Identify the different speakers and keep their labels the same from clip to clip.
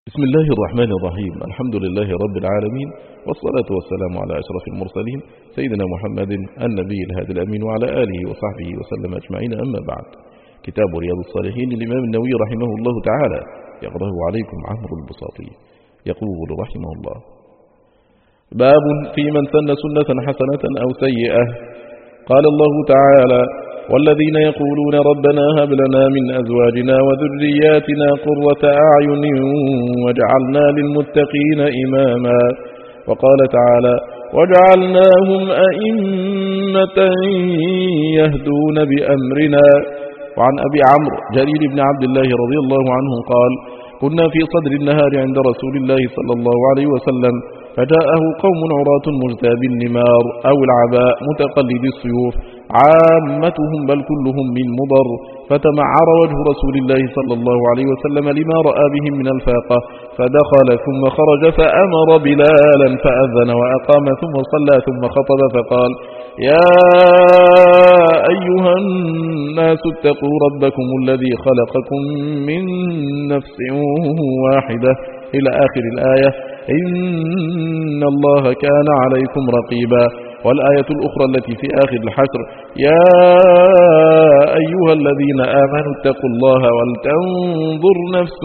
Speaker 1: بسم الله الرحمن الرحيم. الحمد لله رب العالمين، والصلاة والسلام على أشرف المرسلين سيدنا محمد النبي الهادي الأمين وعلى آله وصحبه وسلم أجمعين. أما بعد، كتاب رياض الصالحين للإمام النووي رحمه الله تعالى يقرأه عليكم عمرو البساطي. يقول رحمه الله: باب في من سن سنة حسنة أو سيئة. قال الله تعالى: والذين يقولون ربنا هب لنا من أزواجنا وذرياتنا قرة أعين واجعلنا للمتقين إماما. وقال تعالى: وجعلناهم أئمة يهدون بأمرنا. وعن أبي عمرو جرير بن عبد الله رضي الله عنه قال: كنا في صدر النهار عند رسول الله صلى الله عليه وسلم، فجاءه قوم عراة مجتاب النمار أو العباء متقلد السيوف، عامتهم بل كلهم من مضر، فتمعر وجه رسول الله صلى الله عليه وسلم لما رأى بهم من الفاقة، فدخل ثم خرج فأمر بلالا فأذن وأقام ثم صلى ثم خطب فقال: يا أيها الناس اتقوا ربكم الذي خلقكم من نفس واحدة إلى آخر الآية، إن الله كان عليكم رقيبا. والآية الأخرى التي في آخر الحشر: يا أيها الذين آمنوا اتقوا الله ولتنظر نفس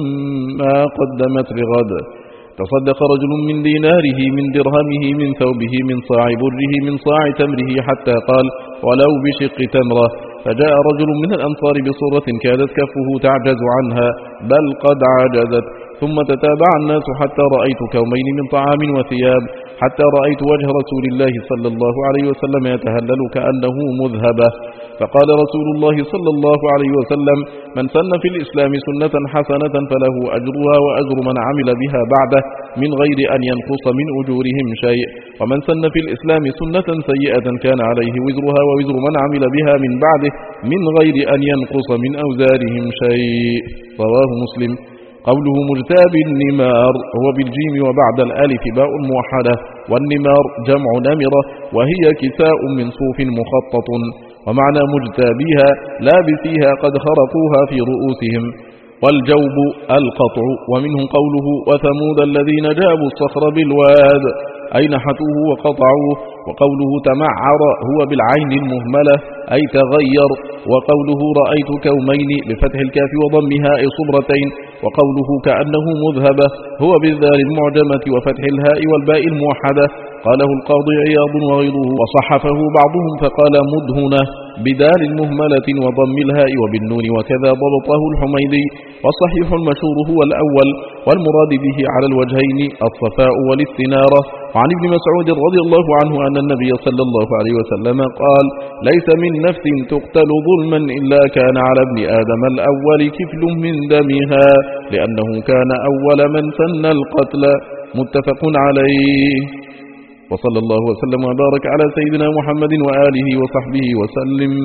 Speaker 1: ما قدمت لغد. تصدق رجل من ديناره من درهمه من ثوبه من صاع بره من صاع تمره حتى قال: ولو بشق تمرة. فجاء رجل من الأنصار بصورة كادت كفه تعجز عنها بل قد عجزت، ثم تتابع الناس حتى رأيت كومين من طعام وثياب، حتى رأيت وجه رسول الله صلى الله عليه وسلم يتهلل كأنه مذهبة. فقال رسول الله صلى الله عليه وسلم: من سن في الإسلام سنة حسنة فله أجرها وأجر من عمل بها بعده من غير أن ينقص من أجورهم شيء، ومن سن في الإسلام سنة سيئة كان عليه وزرها ووزر من عمل بها من بعده من غير أن ينقص من أوزارهم شيء. رواه مسلم. قوله مجتاب النمار هو بالجيم وبعد الألف باء موحدة، والنمار جمع نمرة وهي كساء من صوف مخطط. ومعنى مجتابيها لابسيها قد خرقوها في رؤوسهم. والجوب القطع. ومنه قوله: وثمود الذين جابوا الصخر بالواد أي نحتوه وقطعوه. وقوله تمعر هو بالعين المهملة أي تغير. وقوله رأيت كومين بفتح الكاف وضمها أي صبرتين. وقوله كأنه مذهبة هو بالذال المعجمة وفتح الهاء والباء الموحدة. قاله القاضي عياض وغيره، وصحفه بعضهم فقال مدهنة بدال المهملة وضم الهاء وبالنون، وكذا ضبطه الحميدي. والصحيح المشهور هو الأول، والمراد به على الوجهين الصفاء والاستنارة. وعن ابن مسعود رضي الله عنه أن النبي صلى الله عليه وسلم قال: ليس من نفس تقتل ظلما إلا كان على ابن آدم الأول كفل من دمها، لأنه كان أول من سن القتل. متفق عليه. وصلى الله وسلم وبارك على سيدنا محمد وآله وصحبه وسلم.